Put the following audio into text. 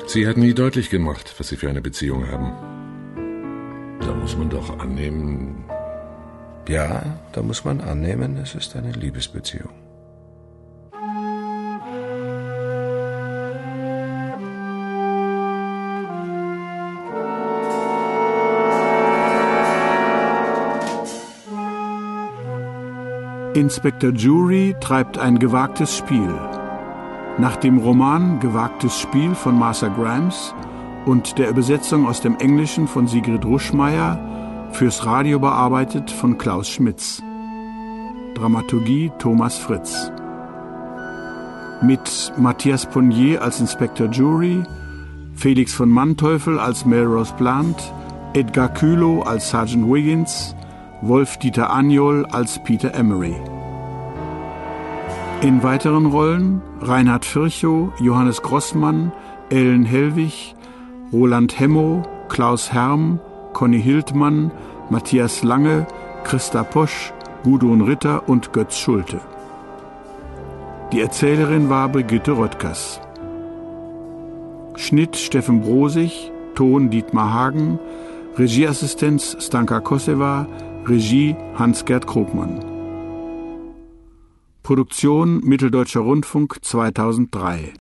Sie hat nie deutlich gemacht, was Sie für eine Beziehung haben. Da muss man doch annehmen... Ja, da muss man annehmen, es ist eine Liebesbeziehung. Inspektor Jury treibt ein gewagtes Spiel. Nach dem Roman Gewagtes Spiel von Martha Grimes und der Übersetzung aus dem Englischen von Sigrid Ruschmeier, fürs Radio bearbeitet von Klaus Schmitz. Dramaturgie Thomas Fritz. Mit Matthias Ponnier als Inspektor Jury, Felix von Manteuffel als Melrose Plant, Edgar Kühlow als Sergeant Wiggins, Wolf-Dieter Agnol als Peter Emery. In weiteren Rollen Reinhard Virchow, Johannes Grossmann, Ellen Hellwig, Roland Hemmow, Klaus Herm, Conny Hildmann, Matthias Lange, Christa Posch, Gudrun Ritter und Götz Schulte. Die Erzählerin war Brigitte Röttgers. Schnitt Steffen Brosig, Ton Dietmar Hagen, Regieassistenz Stanka Kosewa, Regie Hans-Gerd Krogmann. Produktion Mitteldeutscher Rundfunk 2003